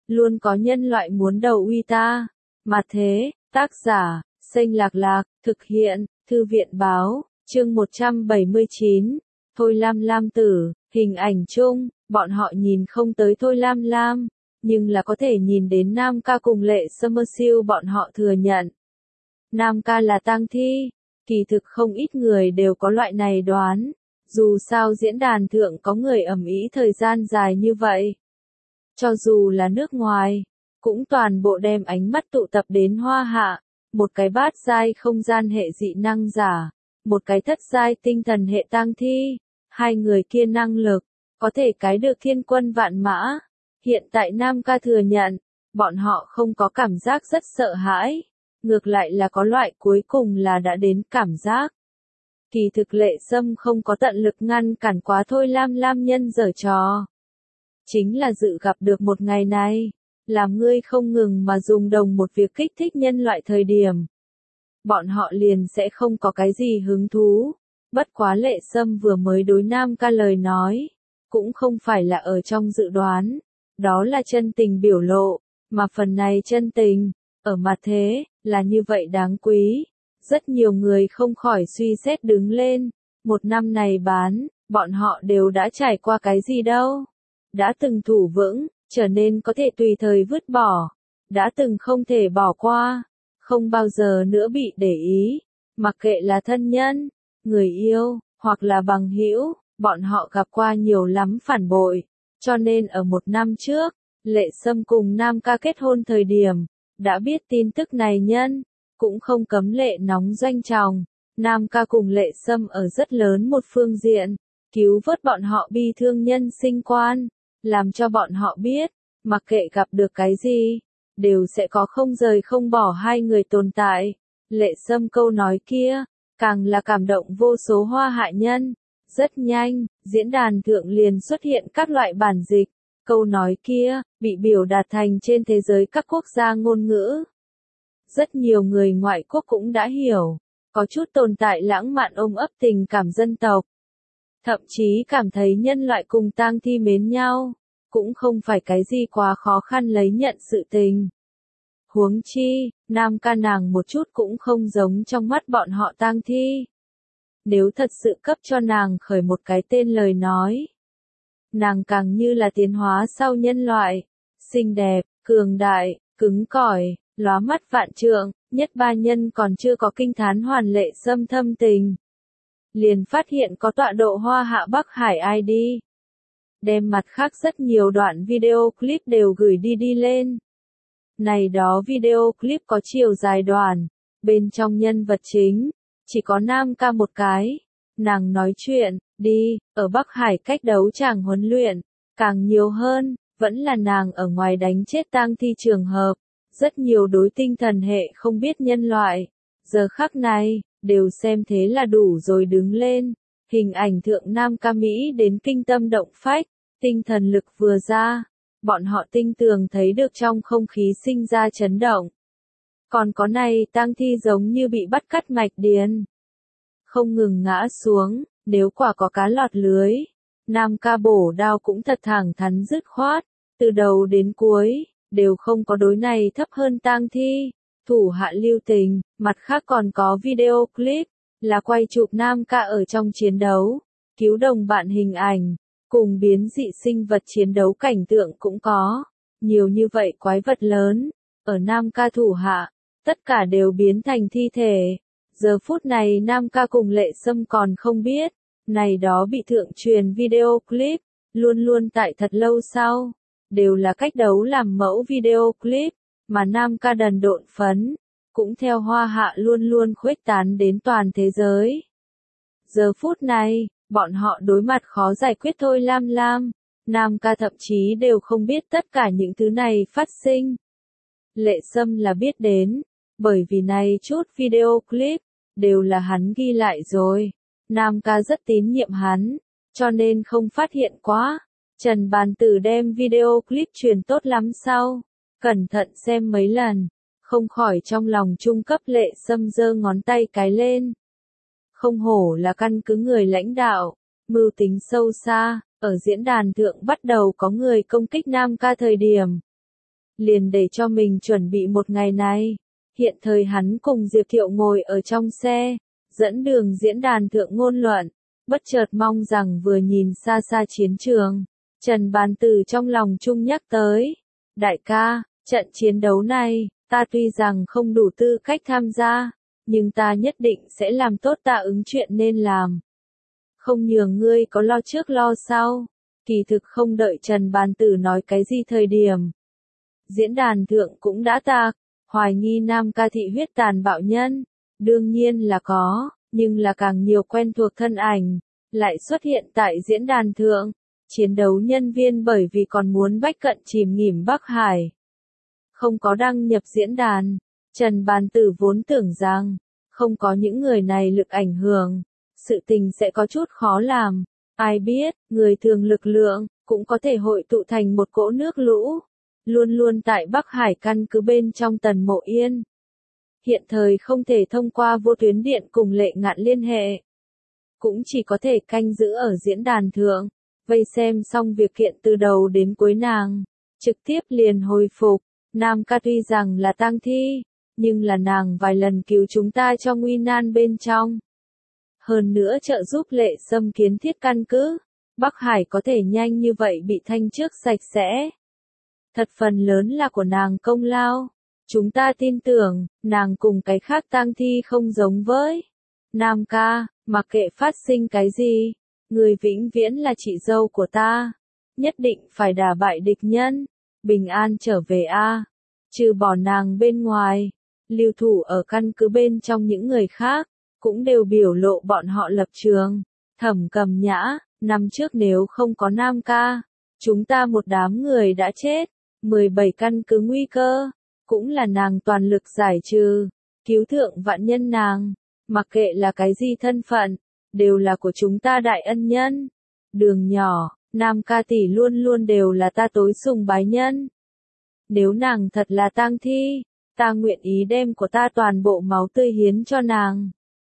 luôn có nhân loại muốn đầu uy ta. Mà thế, tác giả, Xanh Lạc Lạc, thực hiện, Thư viện báo, chương 179, Thôi Lam Lam tử, hình ảnh chung, bọn họ nhìn không tới Thôi Lam Lam, nhưng là có thể nhìn đến Nam Ca cùng Lệ Summersill bọn họ thừa nhận. Nam Ca là tang thi, kỳ thực không ít người đều có loại này đoán, dù sao diễn đàn thượng có người ầm ĩ thời gian dài như vậy. Cho dù là nước ngoài, cũng toàn bộ đem ánh mắt tụ tập đến Hoa Hạ, một cái bát giai không gian hệ dị năng giả, một cái thất giai tinh thần hệ tang thi, hai người kia năng lực, có thể cái được thiên quân vạn mã. Hiện tại Nam Ca thừa nhận, bọn họ không có cảm giác rất sợ hãi, ngược lại là có loại cuối cùng là đã đến cảm giác. Kỳ thực Lệ Sâm không có tận lực ngăn cản quá Thôi Lam Lam nhân giở trò. Chính là dự gặp được một ngày này, làm ngươi không ngừng mà dùng đồng một việc kích thích nhân loại thời điểm. Bọn họ liền sẽ không có cái gì hứng thú, bất quá Lệ Sâm vừa mới đối Nam Ca lời nói, cũng không phải là ở trong dự đoán, đó là chân tình biểu lộ, mà phần này chân tình, ở mặt thế, là như vậy đáng quý. Rất nhiều người không khỏi suy xét đứng lên, một năm này bán, bọn họ đều đã trải qua cái gì đâu. Đã từng thủ vững, trở nên có thể tùy thời vứt bỏ, đã từng không thể bỏ qua, không bao giờ nữa bị để ý, mặc kệ là thân nhân, người yêu, hoặc là bằng hữu, bọn họ gặp qua nhiều lắm phản bội, cho nên ở một năm trước, Lệ Sâm cùng Nam Ca kết hôn thời điểm, đã biết tin tức này nhân, cũng không cấm lệ nóng doanh tròng. Nam Ca cùng Lệ Sâm ở rất lớn một phương diện, cứu vớt bọn họ bi thương nhân sinh quan, làm cho bọn họ biết, mặc kệ gặp được cái gì, đều sẽ có không rời không bỏ hai người tồn tại. Lệ Sâm câu nói kia, càng là cảm động vô số Hoa Hạ nhân. Rất nhanh, diễn đàn thượng liền xuất hiện các loại bản dịch, câu nói kia, bị biểu đạt thành trên thế giới các quốc gia ngôn ngữ. Rất nhiều người ngoại quốc cũng đã hiểu, có chút tồn tại lãng mạn ôm ấp tình cảm dân tộc. Thậm chí cảm thấy nhân loại cùng tang thi mến nhau, cũng không phải cái gì quá khó khăn lấy nhận sự tình. Huống chi, Nam Ca nàng một chút cũng không giống trong mắt bọn họ tang thi. Nếu thật sự cấp cho nàng khởi một cái tên lời nói, nàng càng như là tiến hóa sau nhân loại, xinh đẹp, cường đại, cứng cỏi, lóa mắt vạn trượng, nhất ba nhân còn chưa có kinh thán hoàn Lệ Sâm thâm tình. Liền phát hiện có tọa độ Hoa Hạ Bắc Hải ID. Đem mặt khác rất nhiều đoạn video clip đều gửi đi lên. Này đó video clip có chiều dài đoạn, bên trong nhân vật chính, chỉ có Nam Ca một cái. Nàng nói chuyện, đi, ở Bắc Hải cách đấu tràng huấn luyện, càng nhiều hơn, vẫn là nàng ở ngoài đánh chết tang thi trường hợp. Rất nhiều đối tinh thần hệ không biết nhân loại, giờ khắc này, đều xem thế là đủ rồi đứng lên. Hình ảnh thượng Nam Ca Mỹ đến kinh tâm động phách, tinh thần lực vừa ra, bọn họ tinh tường thấy được trong không khí sinh ra chấn động. Còn có này tang thi giống như bị bắt cắt mạch điền, không ngừng ngã xuống, nếu quả có cá lọt lưới. Nam Ca bổ đao cũng thật thẳng thắn dứt khoát, từ đầu đến cuối, đều không có đối này thấp hơn tang thi. Thủ hạ lưu tình, mặt khác còn có video clip, là quay chụp Nam Ca ở trong chiến đấu, cứu đồng bạn hình ảnh, cùng biến dị sinh vật chiến đấu cảnh tượng cũng có. Nhiều như vậy quái vật lớn, ở Nam Ca thủ hạ, tất cả đều biến thành thi thể. Giờ phút này Nam Ca cùng Lệ Sâm còn không biết, này đó bị thượng truyền video clip, luôn luôn tại thật lâu sau, đều là cách đấu làm mẫu video clip, mà Nam Ca đần độn phấn, cũng theo Hoa Hạ luôn luôn khuếch tán đến toàn thế giới. Giờ phút này, bọn họ đối mặt khó giải quyết Thôi Lam Lam, Nam Ca thậm chí đều không biết tất cả những thứ này phát sinh. Lệ Sâm là biết đến, bởi vì này chút video clip, đều là hắn ghi lại rồi. Nam Ca rất tín nhiệm hắn, cho nên không phát hiện quá. Trần Bàn Tử đem video clip truyền tốt lắm sau, cẩn thận xem mấy lần, không khỏi trong lòng trung cấp Lệ Sâm giơ ngón tay cái lên. Không hổ là căn cứ người lãnh đạo, mưu tính sâu xa, ở diễn đàn thượng bắt đầu có người công kích Nam Ca thời điểm. liền để cho mình chuẩn bị một ngày này. Hiện thời hắn cùng Diệp Thiệu ngồi ở trong xe, dẫn đường diễn đàn thượng ngôn luận, bất chợt mong rằng vừa nhìn xa xa chiến trường, Trần Bàn Tử trong lòng chung nhắc tới, đại ca, trận chiến đấu này, ta tuy rằng không đủ tư cách tham gia, nhưng ta nhất định sẽ làm tốt ta ứng chuyện nên làm. Không nhường ngươi có lo trước lo sau. Kỳ thực không đợi Trần Bàn Tử nói cái gì thời điểm. Diễn đàn thượng cũng đã tạc, hoài nghi Nam Ca thị huyết tàn bạo nhân. Đương nhiên là có, nhưng là càng nhiều quen thuộc thân ảnh, lại xuất hiện tại diễn đàn thượng. Chiến đấu nhân viên bởi vì còn muốn bách cận chìm nghỉm Bắc Hải. Không có đăng nhập diễn đàn, Trần Bàn Tử vốn tưởng rằng, không có những người này lực ảnh hưởng, sự tình sẽ có chút khó làm. Ai biết, người thường lực lượng, cũng có thể hội tụ thành một cỗ nước lũ. Luôn luôn tại Bắc Hải căn cứ bên trong Tần Mộ Yên. Hiện thời không thể thông qua vô tuyến điện cùng Lệ Ngạn liên hệ. Cũng chỉ có thể canh giữ ở diễn đàn thượng, vây xem xong việc kiện từ đầu đến cuối nàng. Trực tiếp liền hồi phục, Nam Ca tuy rằng là tang thi, nhưng là nàng vài lần cứu chúng ta trong nguy nan bên trong. Hơn nữa trợ giúp Lệ Sâm kiến thiết căn cứ, Bắc Hải có thể nhanh như vậy bị thanh trước sạch sẽ. Thật phần lớn là của nàng công lao. Chúng ta tin tưởng, nàng cùng cái khác tang thi không giống với. Nam Ca, mặc kệ phát sinh cái gì, người vĩnh viễn là chị dâu của ta. Nhất định phải đả bại địch nhân, bình an trở về a. Trừ bỏ nàng bên ngoài, lưu thủ ở căn cứ bên trong những người khác, cũng đều biểu lộ bọn họ lập trường. Thẩm Cầm Nhã, năm trước nếu không có Nam Ca, chúng ta một đám người đã chết. 17 căn cứ nguy cơ, cũng là nàng toàn lực giải trừ, cứu thượng vạn nhân nàng, mặc kệ là cái gì thân phận, đều là của chúng ta đại ân nhân. Đường nhỏ, Nam Ca tỷ luôn luôn đều là ta tối sùng bái nhân. Nếu nàng thật là tang thi, ta nguyện ý đem của ta toàn bộ máu tươi hiến cho nàng.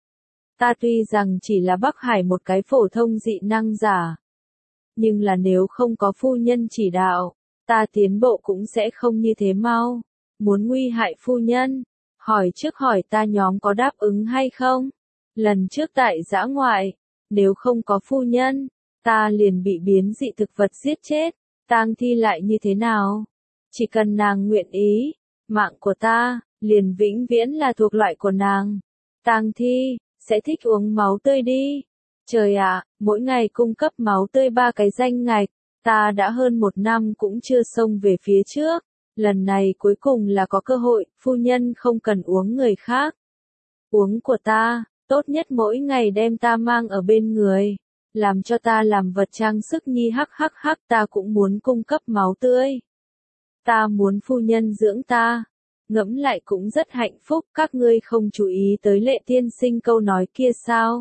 Ta tuy rằng chỉ là Bắc Hải một cái phổ thông dị năng giả, nhưng là nếu không có phu nhân chỉ đạo, ta tiến bộ cũng sẽ không như thế mau. Muốn nguy hại phu nhân, hỏi trước hỏi ta nhóm có đáp ứng hay không? Lần trước tại dã ngoại, nếu không có phu nhân, ta liền bị biến dị thực vật giết chết, tang thi lại như thế nào? Chỉ cần nàng nguyện ý, mạng của ta, liền vĩnh viễn là thuộc loại của nàng. Tang thi, sẽ thích uống máu tươi đi. Trời ạ, mỗi ngày cung cấp máu tươi 3 cái danh ngạch, ta đã hơn 1 năm cũng chưa xông về phía trước. Lần này cuối cùng là có cơ hội, phu nhân không cần uống người khác. Uống của ta, tốt nhất mỗi ngày đem ta mang ở bên người. Làm cho ta làm vật trang sức nhi hắc hắc hắc, ta cũng muốn cung cấp máu tươi. Ta muốn phu nhân dưỡng ta. Ngẫm lại cũng rất hạnh phúc, các ngươi không chú ý tới Lệ tiên sinh câu nói kia sao?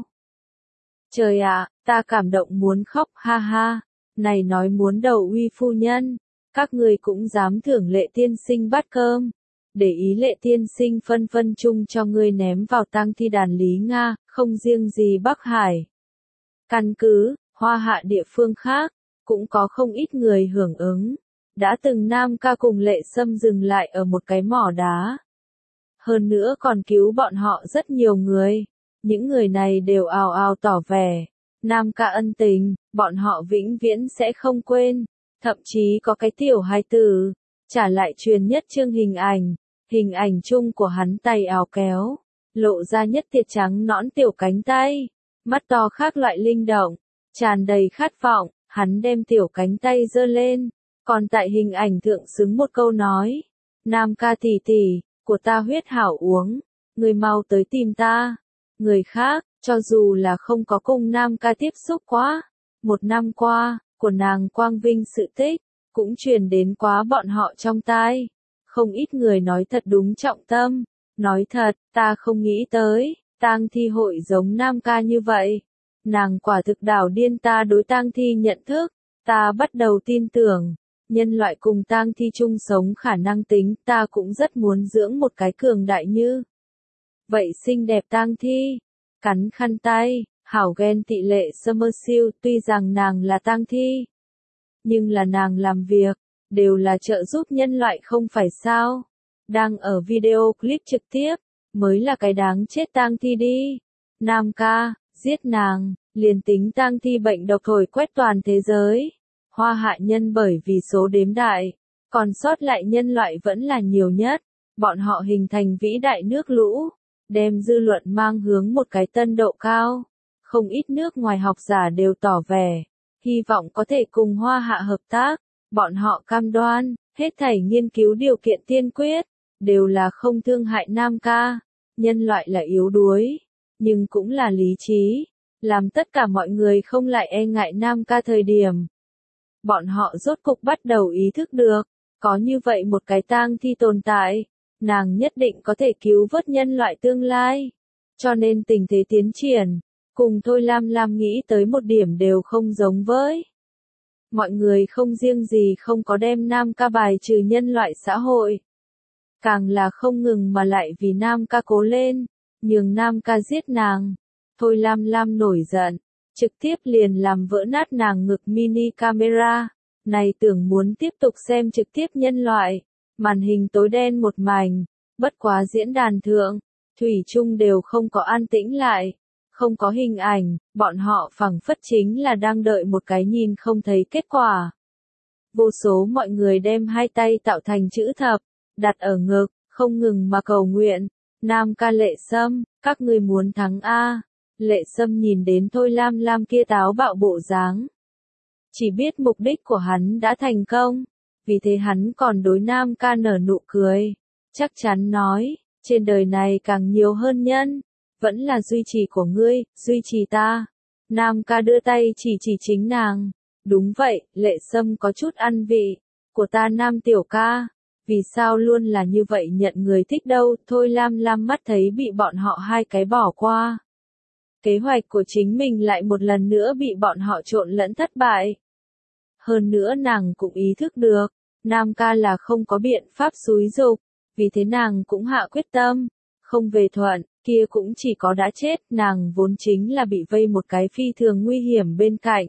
Trời ạ, ta cảm động muốn khóc, ha ha. Này nói muốn đầu uy phu nhân, các ngươi cũng dám thưởng Lệ tiên sinh bát cơm. Để ý Lệ tiên sinh phân phân chung cho ngươi ném vào tang thi đàn Lý Nga, không riêng gì Bắc Hải. Căn cứ, Hoa Hạ địa phương khác, cũng có không ít người hưởng ứng. Đã từng Nam Ca cùng Lệ Sâm dừng lại ở một cái mỏ đá. Hơn nữa còn cứu bọn họ rất nhiều người. Những người này đều ào ào tỏ vẻ. Nam Ca ân tình, bọn họ vĩnh viễn sẽ không quên. Thậm chí có cái tiểu hài tử, trả lại truyền nhất chương hình ảnh chung của hắn tay áo kéo, lộ ra nhất tiệt trắng nõn tiểu cánh tay, mắt to khác loại linh động, tràn đầy khát vọng, hắn đem tiểu cánh tay giơ lên, còn tại hình ảnh thượng xứng một câu nói, Nam Ca tỷ tỷ, của ta huyết hảo uống, người mau tới tìm ta. Người khác, cho dù là không có cùng Nam Ca tiếp xúc quá, 1 năm qua, của nàng quang vinh sự tích, cũng truyền đến quá bọn họ trong tai. Không ít người nói thật đúng trọng tâm, nói thật, ta không nghĩ tới, tang thi hội giống Nam Ca như vậy. Nàng quả thực đảo điên ta đối tang thi nhận thức, ta bắt đầu tin tưởng, nhân loại cùng tang thi chung sống khả năng tính, ta cũng rất muốn dưỡng một cái cường đại như vậy xinh đẹp tang thi. Cắn khăn tay, hảo ghen tị Lệ Summerfield, tuy rằng nàng là tang thi, nhưng là nàng làm việc, đều là trợ giúp nhân loại không phải sao? Đang ở video clip trực tiếp, mới là cái đáng chết tang thi đi. Nam ca, giết nàng, liền tính tang thi bệnh độc thổi quét toàn thế giới. Hoa hạ nhân bởi vì số đếm đại, còn sót lại nhân loại vẫn là nhiều nhất. Bọn họ hình thành vĩ đại nước lũ, đem dư luận mang hướng một cái tân độ cao. Không ít nước ngoài học giả đều tỏ vẻ, hy vọng có thể cùng Hoa hạ hợp tác. Bọn họ cam đoan, hết thảy nghiên cứu điều kiện tiên quyết, đều là không thương hại Nam ca. Nhân loại là yếu đuối, nhưng cũng là lý trí, làm tất cả mọi người không lại e ngại Nam ca thời điểm. Bọn họ rốt cục bắt đầu ý thức được, có như vậy một cái tang thi tồn tại, nàng nhất định có thể cứu vớt nhân loại tương lai. Cho nên tình thế tiến triển, cùng Thôi Lam Lam nghĩ tới một điểm đều không giống với. Mọi người không riêng gì không có đem Nam ca bài trừ nhân loại xã hội. Càng là không ngừng mà lại vì Nam ca cố lên, nhường Nam ca giết nàng. Thôi Lam Lam nổi giận, trực tiếp liền làm vỡ nát nàng ngực mini camera. Này tưởng muốn tiếp tục xem trực tiếp nhân loại, màn hình tối đen một mảnh, bất quá diễn đàn thượng, thủy chung đều không có an tĩnh lại, không có hình ảnh, bọn họ phảng phất chính là đang đợi một cái nhìn không thấy kết quả. Vô số mọi người đem hai tay tạo thành chữ thập, đặt ở ngực, không ngừng mà cầu nguyện. Nam ca Lệ Sâm, các ngươi muốn thắng a. Lệ Sâm nhìn đến Thôi Lam Lam kia táo bạo bộ dáng, chỉ biết mục đích của hắn đã thành công, vì thế hắn còn đối Nam ca nở nụ cười, chắc chắn nói, trên đời này càng nhiều hơn nhân, vẫn là duy trì của ngươi, duy trì ta. Nam ca đưa tay chỉ chính nàng, đúng vậy, Lệ Sâm có chút ăn vị, của ta Nam tiểu ca, vì sao luôn là như vậy nhận người thích đâu. Thôi Lam Lam mắt thấy bị bọn họ hai cái bỏ qua. Kế hoạch của chính mình lại một lần nữa bị bọn họ trộn lẫn thất bại. Hơn nữa nàng cũng ý thức được, Nam ca là không có biện pháp xúi dục, vì thế nàng cũng hạ quyết tâm, không về thuận, kia cũng chỉ có đã chết, nàng vốn chính là bị vây một cái phi thường nguy hiểm bên cạnh.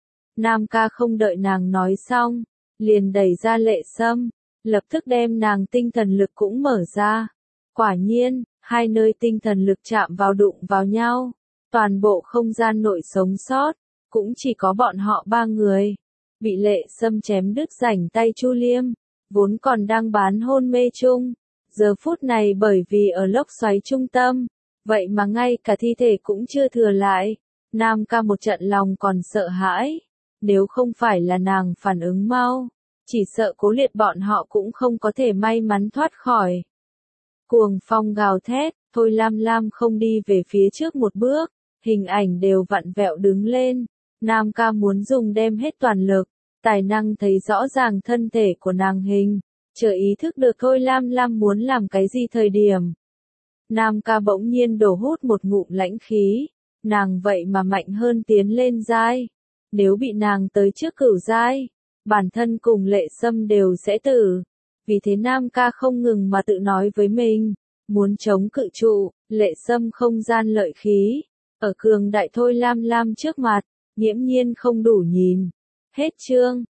Nam ca không đợi nàng nói xong, liền đẩy ra Lệ Sâm, lập tức đem nàng tinh thần lực cũng mở ra. Quả nhiên, hai nơi tinh thần lực chạm vào đụng vào nhau, toàn bộ không gian nội sống sót, cũng chỉ có bọn họ ba người. Bị Lệ Sâm chém đứt rảnh tay Chu Liêm, vốn còn đang bán hôn mê chung, giờ phút này bởi vì ở lốc xoáy trung tâm, vậy mà ngay cả thi thể cũng chưa thừa lại. Nam ca một trận lòng còn sợ hãi, nếu không phải là nàng phản ứng mau, chỉ sợ Cố Liệt bọn họ cũng không có thể may mắn thoát khỏi. Cuồng phong gào thét, Thôi Lam Lam không đi về phía trước một bước, hình ảnh đều vặn vẹo đứng lên. Nam ca muốn dùng đem hết toàn lực, tài năng thấy rõ ràng thân thể của nàng hình, chờ ý thức được Thôi Lam Lam muốn làm cái gì thời điểm. Nam ca bỗng nhiên đổ hút một ngụm lãnh khí, nàng vậy mà mạnh hơn tiến lên giai. Nếu bị nàng tới trước cửu giai, bản thân cùng Lệ Sâm đều sẽ tử. Vì thế Nam ca không ngừng mà tự nói với mình, muốn chống cự trụ, Lệ Sâm không gian lợi khí, ở cường đại Thôi Lam Lam trước mặt, nghiễm nhiên không đủ nhìn. Hết chương.